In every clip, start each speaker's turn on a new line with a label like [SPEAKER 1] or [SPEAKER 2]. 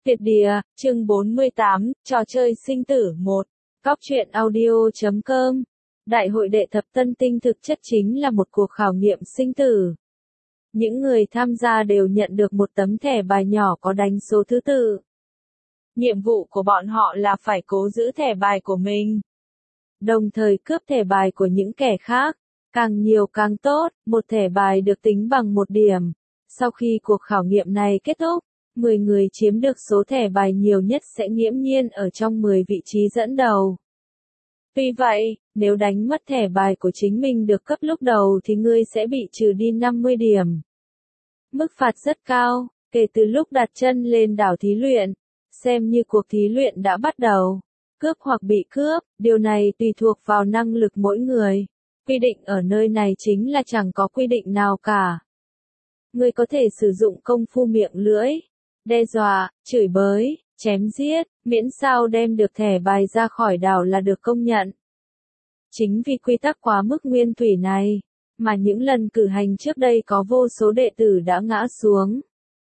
[SPEAKER 1] Tuyệt địa, chương 48, trò chơi sinh tử 1. Góc truyện audio.com. Đại hội đệ thập tân tinh thực chất chính là một cuộc khảo nghiệm sinh tử. Những người tham gia đều nhận được một tấm thẻ bài nhỏ có đánh số thứ tự. Nhiệm vụ của bọn họ là phải cố giữ thẻ bài của mình, đồng thời cướp thẻ bài của những kẻ khác. Càng nhiều càng tốt, một thẻ bài được tính bằng 1 điểm. Sau khi cuộc khảo nghiệm này kết thúc, 10 người chiếm được số thẻ bài nhiều nhất sẽ nghiễm nhiên ở trong 10 vị trí dẫn đầu. Tuy vậy, nếu đánh mất thẻ bài của chính mình được cấp lúc đầu thì ngươi sẽ bị trừ đi 50 điểm. Mức phạt rất cao, kể từ lúc đặt chân lên đảo thí luyện, xem như cuộc thí luyện đã bắt đầu. Cướp hoặc bị cướp, điều này tùy thuộc vào năng lực mỗi người. Quy định ở nơi này chính là chẳng có quy định nào cả. Ngươi có thể sử dụng công phu miệng lưỡi, đe dọa, chửi bới, chém giết, miễn sao đem được thẻ bài ra khỏi đảo là được công nhận. Chính vì quy tắc quá mức nguyên thủy này, mà những lần cử hành trước đây có vô số đệ tử đã ngã xuống.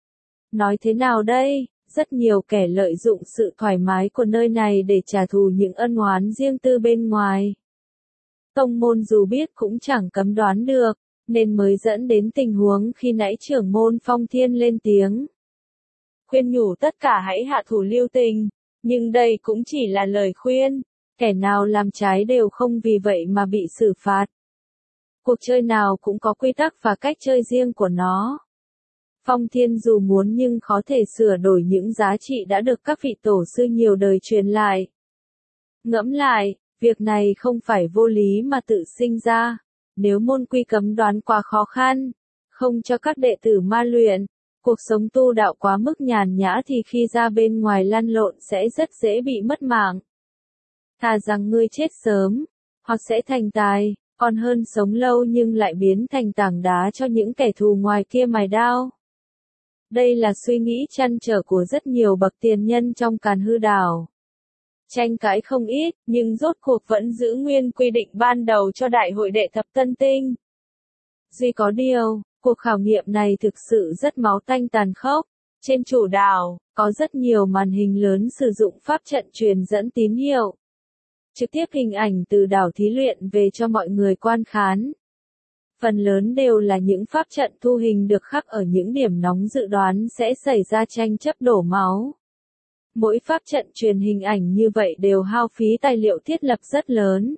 [SPEAKER 1] Nói thế nào đây? Rất nhiều kẻ lợi dụng sự thoải mái của nơi này để trả thù những ân oán riêng tư bên ngoài. Tông môn dù biết cũng chẳng cấm đoán được, nên mới dẫn đến tình huống khi nãy trưởng môn Phong Thiên lên tiếng. Khuyên nhủ tất cả hãy hạ thủ lưu tình, nhưng đây cũng chỉ là lời khuyên, kẻ nào làm trái đều không vì vậy mà bị xử phạt. Cuộc chơi nào cũng có quy tắc và cách chơi riêng của nó. Phong Thiên dù muốn nhưng khó thể sửa đổi những giá trị đã được các vị tổ sư nhiều đời truyền lại. Ngẫm lại, việc này không phải vô lý mà tự sinh ra. Nếu môn quy cấm đoán quá khó khăn, không cho các đệ tử ma luyện, cuộc sống tu đạo quá mức nhàn nhã thì khi ra bên ngoài lăn lộn sẽ rất dễ bị mất mạng. Thà rằng ngươi chết sớm, hoặc sẽ thành tài, còn hơn sống lâu nhưng lại biến thành tảng đá cho những kẻ thù ngoài kia mài đao. Đây là suy nghĩ trăn trở của rất nhiều bậc tiền nhân trong Càn Hư Đảo. Tranh cãi không ít, nhưng rốt cuộc vẫn giữ nguyên quy định ban đầu cho đại hội đệ thập tân tinh. Duy có điều, cuộc khảo nghiệm này thực sự rất máu tanh tàn khốc. Trên chủ đảo, có rất nhiều màn hình lớn sử dụng pháp trận truyền dẫn tín hiệu. Trực tiếp hình ảnh từ đảo thí luyện về cho mọi người quan khán. Phần lớn đều là những pháp trận thu hình được khắc ở những điểm nóng dự đoán sẽ xảy ra tranh chấp đổ máu. Mỗi pháp trận truyền hình ảnh như vậy đều hao phí tài liệu thiết lập rất lớn.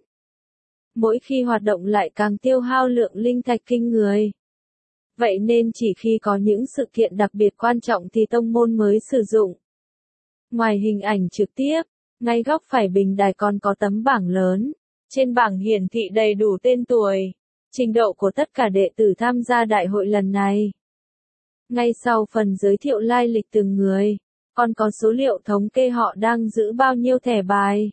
[SPEAKER 1] Mỗi khi hoạt động lại càng tiêu hao lượng linh thạch kinh người. Vậy nên chỉ khi có những sự kiện đặc biệt quan trọng thì tông môn mới sử dụng. Ngoài hình ảnh trực tiếp, ngay góc phải bình đài còn có tấm bảng lớn. Trên bảng hiển thị đầy đủ tên tuổi, trình độ của tất cả đệ tử tham gia đại hội lần này. Ngay sau phần giới thiệu lai lịch từng người, còn có số liệu thống kê họ đang giữ bao nhiêu thẻ bài.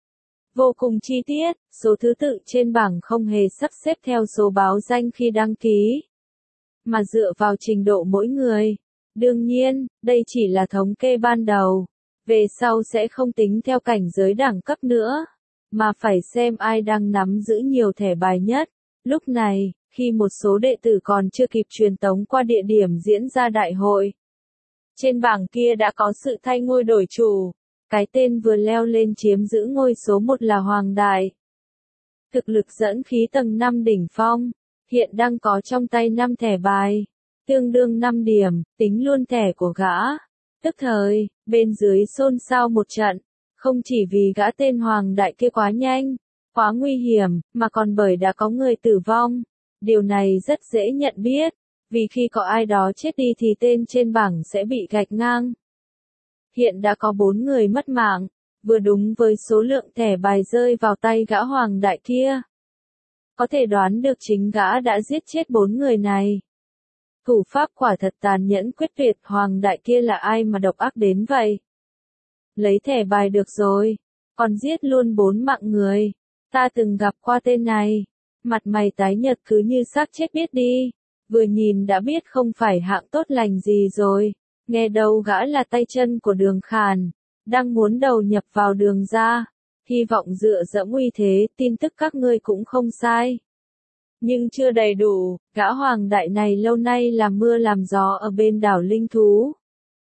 [SPEAKER 1] Vô cùng chi tiết, số thứ tự trên bảng không hề sắp xếp theo số báo danh khi đăng ký, mà dựa vào trình độ mỗi người. Đương nhiên, đây chỉ là thống kê ban đầu, về sau sẽ không tính theo cảnh giới đẳng cấp nữa, mà phải xem ai đang nắm giữ nhiều thẻ bài nhất. Lúc này, khi một số đệ tử còn chưa kịp truyền tống qua địa điểm diễn ra đại hội, trên bảng kia đã có sự thay ngôi đổi chủ. Cái tên vừa leo lên chiếm giữ ngôi số 1 là Hoàng Đại. Thực lực dẫn khí tầng 5 đỉnh phong, hiện đang có trong tay 5 thẻ bài, tương đương 5 điểm, tính luôn thẻ của gã. Tức thời, bên dưới xôn xao một trận, không chỉ vì gã tên Hoàng Đại kia quá nhanh, quá nguy hiểm, mà còn bởi đã có người tử vong. Điều này rất dễ nhận biết, vì khi có ai đó chết đi thì tên trên bảng sẽ bị gạch ngang. Hiện đã có 4 người mất mạng, vừa đúng với số lượng thẻ bài rơi vào tay gã Hoàng Đại kia. Có thể đoán được chính gã đã giết chết 4 người này. Thủ pháp quả thật tàn nhẫn quyết tuyệt. Hoàng Đại kia là ai mà độc ác đến vậy? Lấy thẻ bài được rồi, còn giết luôn 4 mạng người. Ta từng gặp qua tên này, mặt mày tái nhợt cứ như xác chết biết đi, vừa nhìn đã biết không phải hạng tốt lành gì rồi. Nghe đầu gã là tay chân của Đường Khàn, đang muốn đầu nhập vào Đường gia, hy vọng dựa dẫm uy thế, tin tức các ngươi cũng không sai. Nhưng chưa đầy đủ, gã Hoàng Đại này lâu nay làm mưa làm gió ở bên đảo linh thú.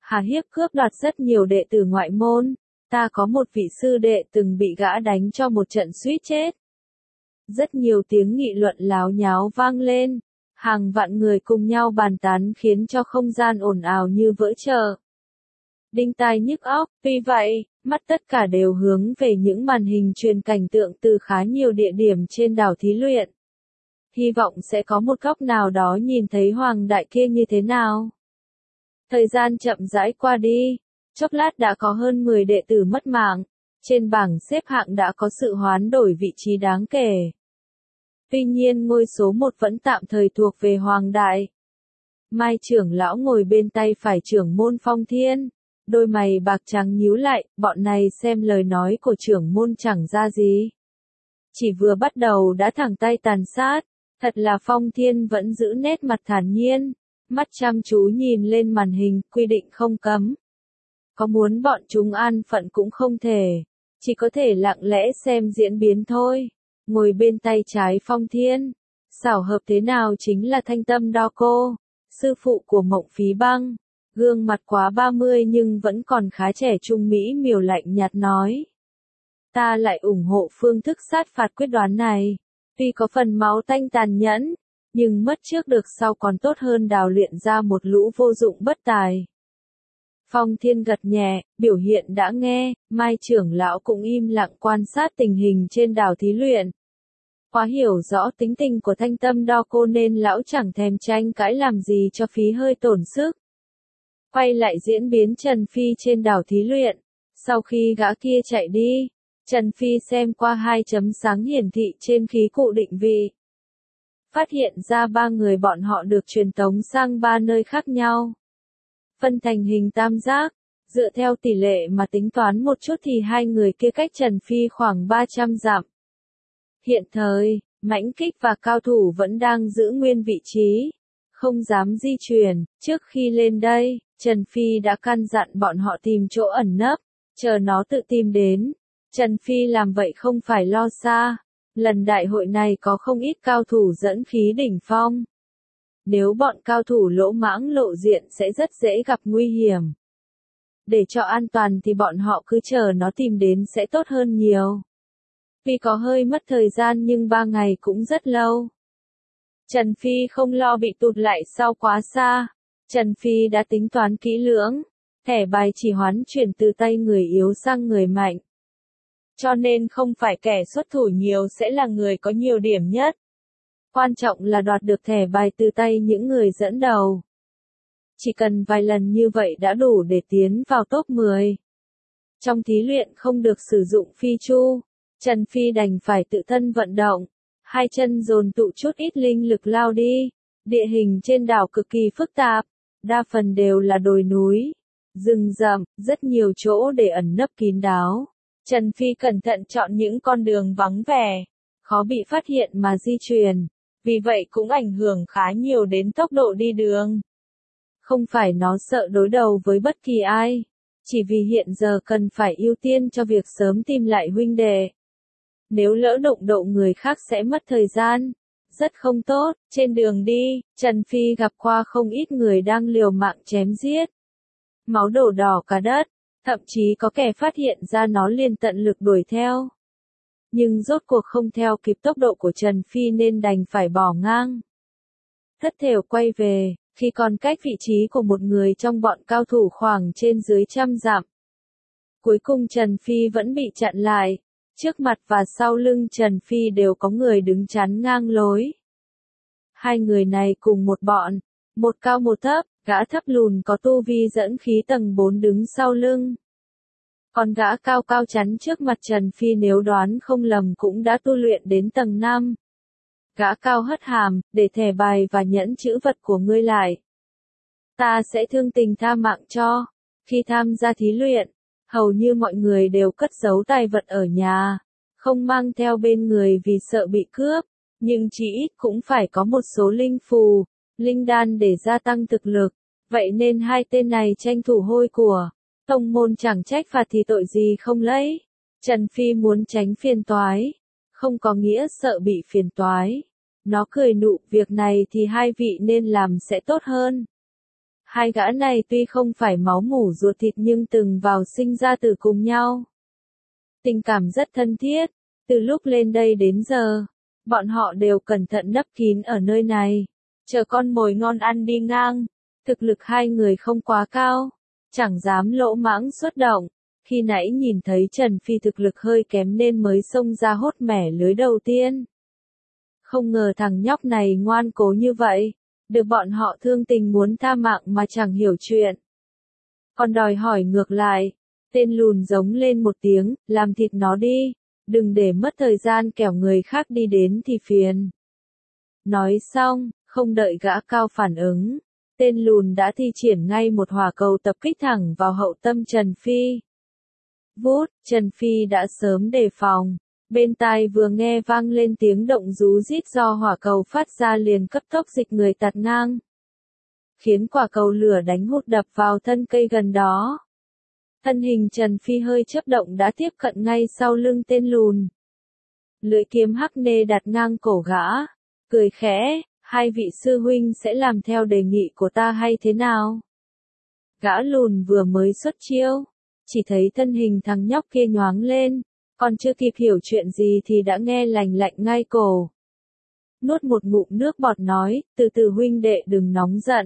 [SPEAKER 1] hà hiếp cướp đoạt rất nhiều đệ tử ngoại môn. Ta có một vị sư đệ từng bị gã đánh cho một trận suýt chết. Rất nhiều tiếng nghị luận láo nháo vang lên. Hàng vạn người cùng nhau bàn tán khiến cho không gian ồn ào như vỡ chợ. Đinh tai nhức óc, tuy vậy, mắt tất cả đều hướng về những màn hình truyền cảnh tượng từ khá nhiều địa điểm trên đảo thí luyện. Hy vọng sẽ có một góc nào đó nhìn thấy hoàng đại kia như thế nào. Thời gian chậm rãi qua đi, chốc lát đã có hơn 10 đệ tử mất mạng, trên bảng xếp hạng đã có sự hoán đổi vị trí đáng kể. Tuy nhiên ngôi số 1 vẫn tạm thời thuộc về hoàng đại. Mai trưởng lão ngồi bên tay phải trưởng môn Phong Thiên, đôi mày bạc trắng nhíu lại, bọn này xem lời nói của trưởng môn chẳng ra gì. Chỉ vừa bắt đầu đã thẳng tay tàn sát, thật là Phong Thiên vẫn giữ nét mặt thản nhiên, mắt chăm chú nhìn lên màn hình, quy định không cấm. Có muốn bọn chúng an phận cũng không thể, chỉ có thể lặng lẽ xem diễn biến thôi. Ngồi bên tay trái Phong Thiên, xảo hợp thế nào chính là Thanh Tâm Đao Cô, sư phụ của Mộng Phí Băng, gương mặt quá 30 nhưng vẫn còn khá trẻ trung mỹ miều lạnh nhạt nói. Ta lại ủng hộ phương thức sát phạt quyết đoán này, tuy có phần máu tanh tàn nhẫn, nhưng mất trước được sau còn tốt hơn đào luyện ra một lũ vô dụng bất tài. Phong Thiên gật nhẹ, biểu hiện đã nghe, Mai trưởng lão cũng im lặng quan sát tình hình trên đảo thí luyện. Quá hiểu rõ tính tình của Thanh Tâm Đao Cô nên lão chẳng thèm tranh cãi làm gì cho phí hơi tổn sức. Quay lại diễn biến Trần Phi trên đảo thí luyện. Sau khi gã kia chạy đi, Trần Phi xem qua 2 chấm sáng hiển thị trên khí cụ định vị. Phát hiện ra 3 người bọn họ được truyền tống sang 3 nơi khác nhau. Phân thành hình tam giác, dựa theo tỷ lệ mà tính toán một chút thì 2 người kia cách Trần Phi khoảng 300 dặm. Hiện thời, Mãnh Kích và cao thủ vẫn đang giữ nguyên vị trí, không dám di chuyển. Trước khi lên đây, Trần Phi đã căn dặn bọn họ tìm chỗ ẩn nấp, chờ nó tự tìm đến. Trần Phi làm vậy không phải lo xa. Lần đại hội này có không ít cao thủ dẫn khí đỉnh phong. Nếu bọn cao thủ lỗ mãng lộ diện sẽ rất dễ gặp nguy hiểm. Để cho an toàn thì bọn họ cứ chờ nó tìm đến sẽ tốt hơn nhiều. Vì có hơi mất thời gian nhưng 3 ngày cũng rất lâu. Trần Phi không lo bị tụt lại sau quá xa. Trần Phi đã tính toán kỹ lưỡng. Thẻ bài chỉ hoán chuyển từ tay người yếu sang người mạnh. Cho nên không phải kẻ xuất thủ nhiều sẽ là người có nhiều điểm nhất. Quan trọng là đoạt được thẻ bài từ tay những người dẫn đầu. Chỉ cần vài lần như vậy đã đủ để tiến vào top 10. Trong thí luyện không được sử dụng phi chu, Trần Phi đành phải tự thân vận động. 2 chân dồn tụ chút ít linh lực lao đi. Địa hình trên đảo cực kỳ phức tạp, đa phần đều là đồi núi, rừng rậm, rất nhiều chỗ để ẩn nấp kín đáo. Trần Phi cẩn thận chọn những con đường vắng vẻ, khó bị phát hiện mà di chuyển, vì vậy cũng ảnh hưởng khá nhiều đến tốc độ đi đường. Không phải nó sợ đối đầu với bất kỳ ai, chỉ vì hiện giờ cần phải ưu tiên cho việc sớm tìm lại huynh đệ. Nếu lỡ đụng độ người khác sẽ mất thời gian, rất không tốt. Trên đường đi, Trần Phi gặp qua không ít người đang liều mạng chém giết. Máu đổ đỏ cả đất, thậm chí có kẻ phát hiện ra nó liền tận lực đuổi theo. Nhưng rốt cuộc không theo kịp tốc độ của Trần Phi nên đành phải bỏ ngang. Thất thểu quay về, khi còn cách vị trí của một người trong bọn cao thủ khoảng trên dưới 100 dặm. Cuối cùng Trần Phi vẫn bị chặn lại. Trước mặt và sau lưng Trần Phi đều có người đứng chắn ngang lối. 2 người này cùng một bọn, một cao một thấp, gã thấp lùn có tu vi dẫn khí tầng 4 đứng sau lưng. Còn gã cao cao chắn trước mặt Trần Phi nếu đoán không lầm cũng đã tu luyện đến tầng 5. Gã cao hất hàm, để thẻ bài và nhẫn chữ vật của ngươi lại. Ta sẽ thương tình tha mạng cho. Khi tham gia thí luyện, hầu như mọi người đều cất giấu tài vật ở nhà, không mang theo bên người vì sợ bị cướp, nhưng chỉ ít cũng phải có một số linh phù, linh đan để gia tăng thực lực, vậy nên 2 tên này tranh thủ hôi của. Tông môn chẳng trách phạt thì tội gì không lấy. Trần Phi muốn tránh phiền toái, không có nghĩa sợ bị phiền toái. Nó cười nụ, việc này thì 2 vị nên làm sẽ tốt hơn. Hai gã này tuy không phải máu mủ ruột thịt nhưng từng vào sinh ra từ cùng nhau. Tình cảm rất thân thiết, từ lúc lên đây đến giờ, bọn họ đều cẩn thận nấp kín ở nơi này, chờ con mồi ngon ăn đi ngang. Thực lực hai người không quá cao, chẳng dám lỗ mãng xuất động. Khi nãy nhìn thấy Trần Phi thực lực hơi kém nên mới xông ra hốt mẻ lưới đầu tiên. Không ngờ thằng nhóc này ngoan cố như vậy, được bọn họ thương tình muốn tha mạng mà chẳng hiểu chuyện. Còn đòi hỏi ngược lại, tên lùn giống lên một tiếng, làm thịt nó đi, đừng để mất thời gian kẻo người khác đi đến thì phiền. Nói xong, không đợi gã cao phản ứng, tên lùn đã thi triển ngay một hỏa cầu tập kích thẳng vào hậu tâm Trần Phi. Vút, Trần Phi đã sớm đề phòng, bên tai vừa nghe vang lên tiếng động rú rít do hỏa cầu phát ra liền cấp tốc dịch người tạt ngang, khiến quả cầu lửa đánh hụt đập vào thân cây gần đó. Thân hình Trần Phi hơi chớp động đã tiếp cận ngay sau lưng tên lùn. Lưỡi kiếm hắc nê đặt ngang cổ gã, cười khẽ, hai vị sư huynh sẽ làm theo đề nghị của ta hay thế nào? Gã lùn vừa mới xuất chiêu, chỉ thấy thân hình thằng nhóc kia nhoáng lên, còn chưa kịp hiểu chuyện gì thì đã nghe lành lạnh ngay cổ. Nuốt một ngụm nước bọt nói, từ từ huynh đệ đừng nóng giận.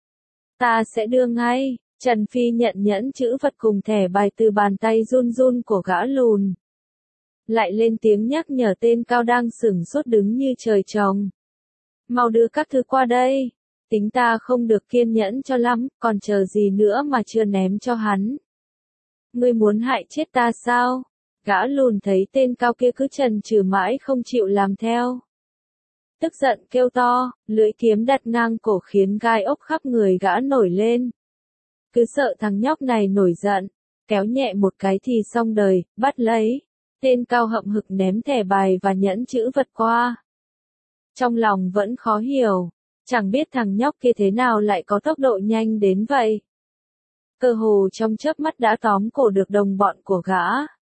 [SPEAKER 1] Ta sẽ đưa ngay. Trần Phi nhận nhẫn chữ vật cùng thẻ bài từ bàn tay run run của gã lùn. Lại lên tiếng nhắc nhở tên cao đang sửng sốt đứng như trời trồng. Mau đưa các thứ qua đây. Tính ta không được kiên nhẫn cho lắm, còn chờ gì nữa mà chưa ném cho hắn. Ngươi muốn hại chết ta sao? Gã lùn thấy tên cao kia cứ chần chừ mãi không chịu làm theo. Tức giận kêu to, lưỡi kiếm đặt ngang cổ khiến gai ốc khắp người gã nổi lên. Cứ sợ thằng nhóc này nổi giận, kéo nhẹ một cái thì xong đời, bắt lấy. Tên cao hậm hực ném thẻ bài và nhẫn chữ vật qua. Trong lòng vẫn khó hiểu, chẳng biết thằng nhóc kia thế nào lại có tốc độ nhanh đến vậy. Cơ hồ trong chớp mắt đã tóm cổ được đồng bọn của gã.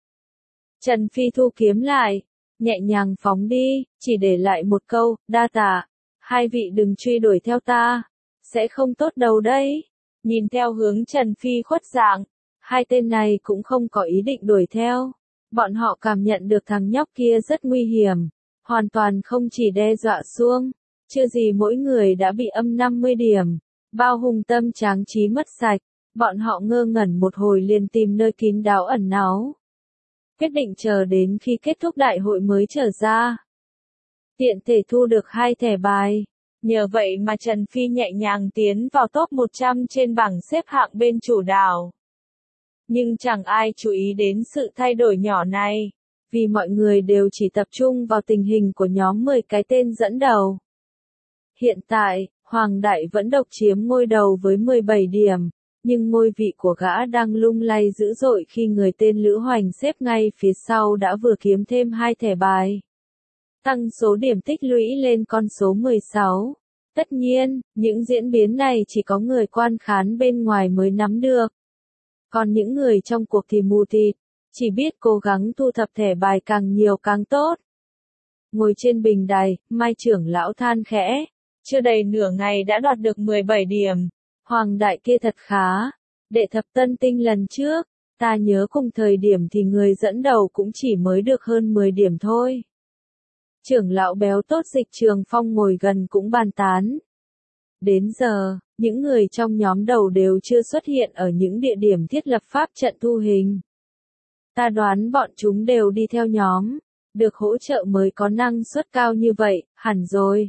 [SPEAKER 1] Trần Phi thu kiếm lại, nhẹ nhàng phóng đi, chỉ để lại một câu, đa tạ, hai vị đừng truy đuổi theo ta, sẽ không tốt đâu đấy. Nhìn theo hướng Trần Phi khuất dạng, hai tên này cũng không có ý định đuổi theo. Bọn họ cảm nhận được thằng nhóc kia rất nguy hiểm, hoàn toàn không chỉ đe dọa xuông, chưa gì mỗi người đã bị âm 50 điểm, bao hùng tâm tráng trí mất sạch. Bọn họ ngơ ngẩn một hồi liền tìm nơi kín đáo ẩn náu. Quyết định chờ đến khi kết thúc đại hội mới trở ra. Tiện thể thu được 2 thẻ bài. Nhờ vậy mà Trần Phi nhẹ nhàng tiến vào top 100 trên bảng xếp hạng bên chủ đảo. Nhưng chẳng ai chú ý đến sự thay đổi nhỏ này, vì mọi người đều chỉ tập trung vào tình hình của nhóm 10 cái tên dẫn đầu. Hiện tại, Hoàng Đại vẫn độc chiếm ngôi đầu với 17 điểm, nhưng ngôi vị của gã đang lung lay dữ dội khi người tên Lữ Hoành xếp ngay phía sau đã vừa kiếm thêm 2 thẻ bài. Tăng số điểm tích lũy lên con số 16. Tất nhiên, những diễn biến này chỉ có người quan khán bên ngoài mới nắm được. Còn những người trong cuộc thì mù tịt, chỉ biết cố gắng thu thập thẻ bài càng nhiều càng tốt. Ngồi trên bình đài, Mai trưởng lão than khẽ, chưa đầy nửa ngày đã đoạt được 17 điểm. Hoàng Đại kia thật khá. Đệ thập tân tinh lần trước, ta nhớ cùng thời điểm thì người dẫn đầu cũng chỉ mới được hơn 10 điểm thôi. Trưởng lão béo tốt Dịch Trường Phong ngồi gần cũng bàn tán. Đến giờ, những người trong nhóm đầu đều chưa xuất hiện ở những địa điểm thiết lập pháp trận thu hình. Ta đoán bọn chúng đều đi theo nhóm, được hỗ trợ mới có năng suất cao như vậy, hẳn rồi.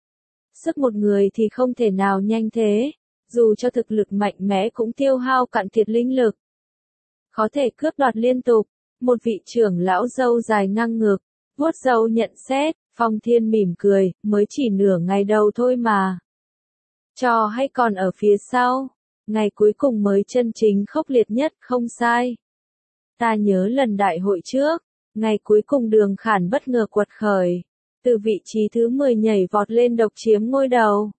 [SPEAKER 1] Sức một người thì không thể nào nhanh thế, dù cho thực lực mạnh mẽ cũng tiêu hao cạn kiệt linh lực. Có thể cướp đoạt liên tục, một vị trưởng lão râu dài ngang ngược, vuốt râu nhận xét, Phong Thiên mỉm cười, mới chỉ nửa ngày đầu thôi mà. Trò hay còn ở phía sau, ngày cuối cùng mới chân chính khốc liệt nhất, không sai. Ta nhớ lần đại hội trước, ngày cuối cùng Đường Khản bất ngờ quật khởi, từ vị trí thứ 10 nhảy vọt lên độc chiếm ngôi đầu.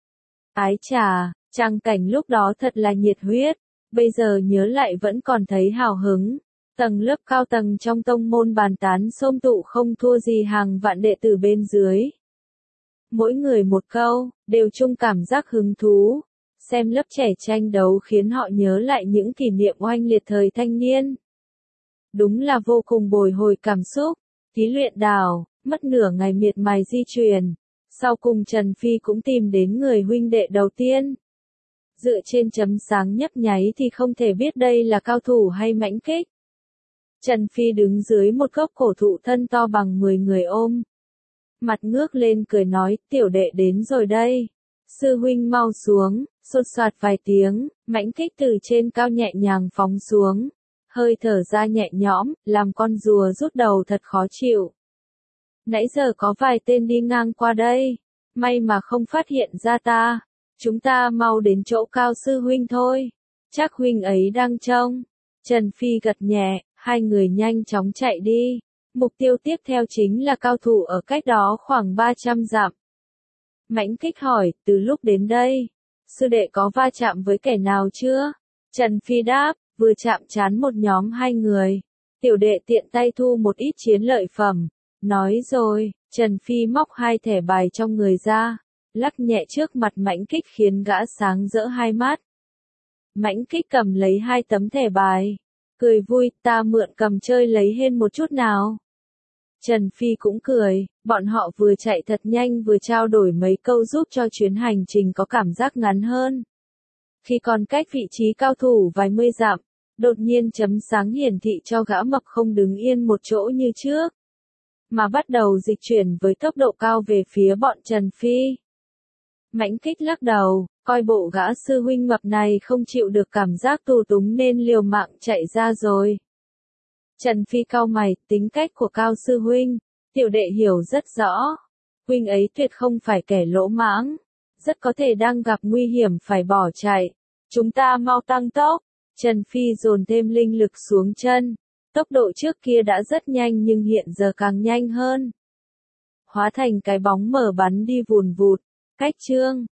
[SPEAKER 1] Ái chà, trang cảnh lúc đó thật là nhiệt huyết, bây giờ nhớ lại vẫn còn thấy hào hứng. Tầng lớp cao tầng trong tông môn bàn tán xôm tụ không thua gì hàng vạn đệ tử bên dưới. Mỗi người một câu, đều chung cảm giác hứng thú. Xem lớp trẻ tranh đấu khiến họ nhớ lại những kỷ niệm oanh liệt thời thanh niên. Đúng là vô cùng bồi hồi cảm xúc. Thí luyện đào, mất nửa ngày miệt mài di chuyển. Sau cùng Trần Phi cũng tìm đến người huynh đệ đầu tiên. Dựa trên chấm sáng nhấp nháy thì không thể biết đây là cao thủ hay mãnh kích. Trần Phi đứng dưới một gốc cổ thụ thân to bằng 10 người ôm. Mặt ngước lên cười nói, tiểu đệ đến rồi đây. Sư huynh mau xuống, sột soạt vài tiếng, mãnh kích từ trên cao nhẹ nhàng phóng xuống. Hơi thở ra nhẹ nhõm, làm con rùa rút đầu thật khó chịu. Nãy giờ có vài tên đi ngang qua đây, may mà không phát hiện ra ta. Chúng ta mau đến chỗ Cao sư huynh thôi. Chắc huynh ấy đang trông. Trần Phi gật nhẹ, hai người nhanh chóng chạy đi. Mục tiêu tiếp theo chính là cao thủ ở cách đó khoảng 300 dặm. Mãnh kích hỏi, từ lúc đến đây, sư đệ có va chạm với kẻ nào chưa? Trần Phi đáp, vừa chạm trán một nhóm 2 người. Tiểu đệ tiện tay thu một ít chiến lợi phẩm. Nói rồi, Trần Phi móc 2 thẻ bài trong người ra, lắc nhẹ trước mặt mãnh kích khiến gã sáng rỡ hai mắt. Mãnh kích cầm lấy 2 tấm thẻ bài, cười vui, ta mượn cầm chơi lấy hên một chút nào. Trần Phi cũng cười, bọn họ vừa chạy thật nhanh vừa trao đổi mấy câu giúp cho chuyến hành trình có cảm giác ngắn hơn. Khi còn cách vị trí cao thủ vài mươi dặm, đột nhiên chấm sáng hiển thị cho gã mập không đứng yên một chỗ như trước, mà bắt đầu dịch chuyển với tốc độ cao về phía bọn Trần Phi. Mãnh kích lắc đầu, coi bộ gã sư huynh mập này không chịu được cảm giác tù túng nên liều mạng chạy ra rồi. Trần Phi cau mày, tính cách của Cao sư huynh, tiểu đệ hiểu rất rõ. Huynh ấy tuyệt không phải kẻ lỗ mãng, rất có thể đang gặp nguy hiểm phải bỏ chạy. Chúng ta mau tăng tốc. Trần Phi dồn thêm linh lực xuống chân. Tốc độ trước kia đã rất nhanh nhưng hiện giờ càng nhanh hơn. Hóa thành cái bóng mờ bắn đi vùn vụt, cách chương.